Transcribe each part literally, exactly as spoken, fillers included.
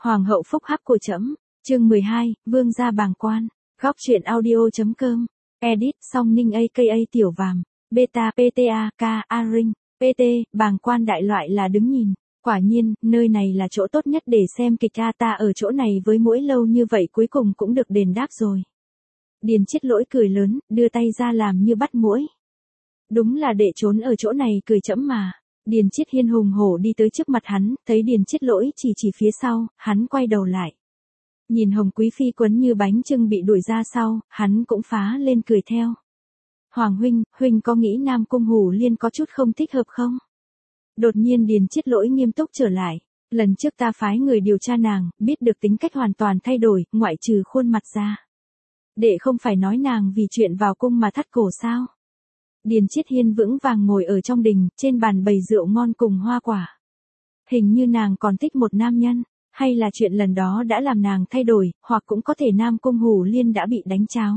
Hoàng hậu phúc hắc của trẫm. Chương mười hai, Vương gia bàng quan. Góc truyện audio.com. Edit Song Ninh aka Tiểu Vàm. Beta pta k aring. pt bàng quan đại loại là đứng nhìn. Quả nhiên, nơi này là chỗ tốt nhất để xem kịch a, ta ở chỗ này với mỗi lâu như vậy cuối cùng cũng được đền đáp rồi. Điền Chiết Lỗi cười lớn, đưa tay ra làm như bắt muỗi. Đúng là để trốn ở chỗ này cười trẫm mà. Điền Chiết Hiên hùng hổ đi tới trước mặt hắn, thấy Điền Chiết Lỗi chỉ chỉ phía sau, hắn quay đầu lại. Nhìn Hồng Quý Phi quấn như bánh chưng bị đuổi ra sau, hắn cũng phá lên cười theo. Hoàng huynh, huynh có nghĩ Nam Cung Hủ Liên có chút không thích hợp không? Đột nhiên Điền Chiết Lỗi nghiêm túc trở lại. Lần trước ta phái người điều tra nàng, biết được tính cách hoàn toàn thay đổi, ngoại trừ khuôn mặt ra. Đệ không phải nói nàng vì chuyện vào cung mà thắt cổ sao? Điền Chiết Hiên vững vàng ngồi ở trong đình, trên bàn bày rượu ngon cùng hoa quả. Hình như nàng còn thích một nam nhân, hay là chuyện lần đó đã làm nàng thay đổi, hoặc cũng có thể Nam Cung Hủ Liên đã bị đánh cháo.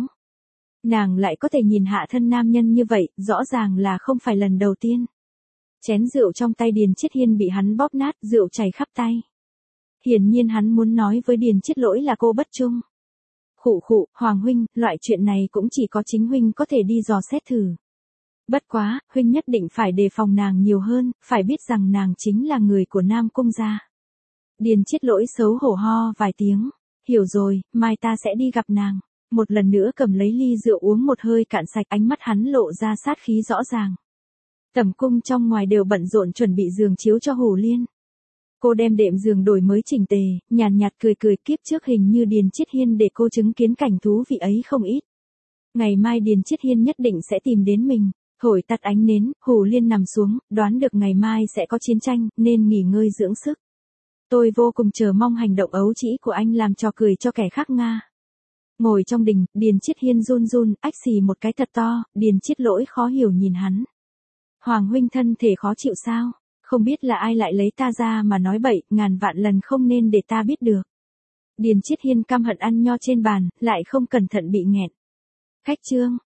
Nàng lại có thể nhìn hạ thân nam nhân như vậy, rõ ràng là không phải lần đầu tiên. Chén rượu trong tay Điền Chiết Hiên bị hắn bóp nát, rượu chảy khắp tay. Hiển nhiên hắn muốn nói với Điền Chiết Lỗi là cô bất trung. Khụ khụ, Hoàng huynh, loại chuyện này cũng chỉ có chính huynh có thể đi dò xét thử. Bất quá, huynh nhất định phải đề phòng nàng nhiều hơn, phải biết rằng nàng chính là người của Nam Cung gia. Điền Chiết Lỗi xấu hổ ho vài tiếng. Hiểu rồi, mai ta sẽ đi gặp nàng. Một lần nữa cầm lấy ly rượu uống một hơi cạn sạch, ánh mắt hắn lộ ra sát khí rõ ràng. Tẩm cung trong ngoài đều bận rộn chuẩn bị giường chiếu cho Hủ Liên. Cô đem đệm giường đổi mới chỉnh tề, nhàn nhạt cười cười, kiếp trước hình như Điền Chiết Hiên để cô chứng kiến cảnh thú vị ấy không ít. Ngày mai Điền Chiết Hiên nhất định sẽ tìm đến mình. Thổi tắt ánh nến, Hủ Liên nằm xuống, đoán được ngày mai sẽ có chiến tranh, nên nghỉ ngơi dưỡng sức. Tôi vô cùng chờ mong hành động ấu trĩ của anh làm trò cười cho kẻ khác Nga. Ngồi trong đình, Điền Chiết Hiên run run, ách xì một cái thật to, Điền Chiết Lỗi khó hiểu nhìn hắn. Hoàng huynh thân thể khó chịu sao? Không biết là ai lại lấy ta ra mà nói bậy, ngàn vạn lần không nên để ta biết được. Điền Chiết Hiên căm hận ăn nho trên bàn, lại không cẩn thận bị nghẹn. Khách trương,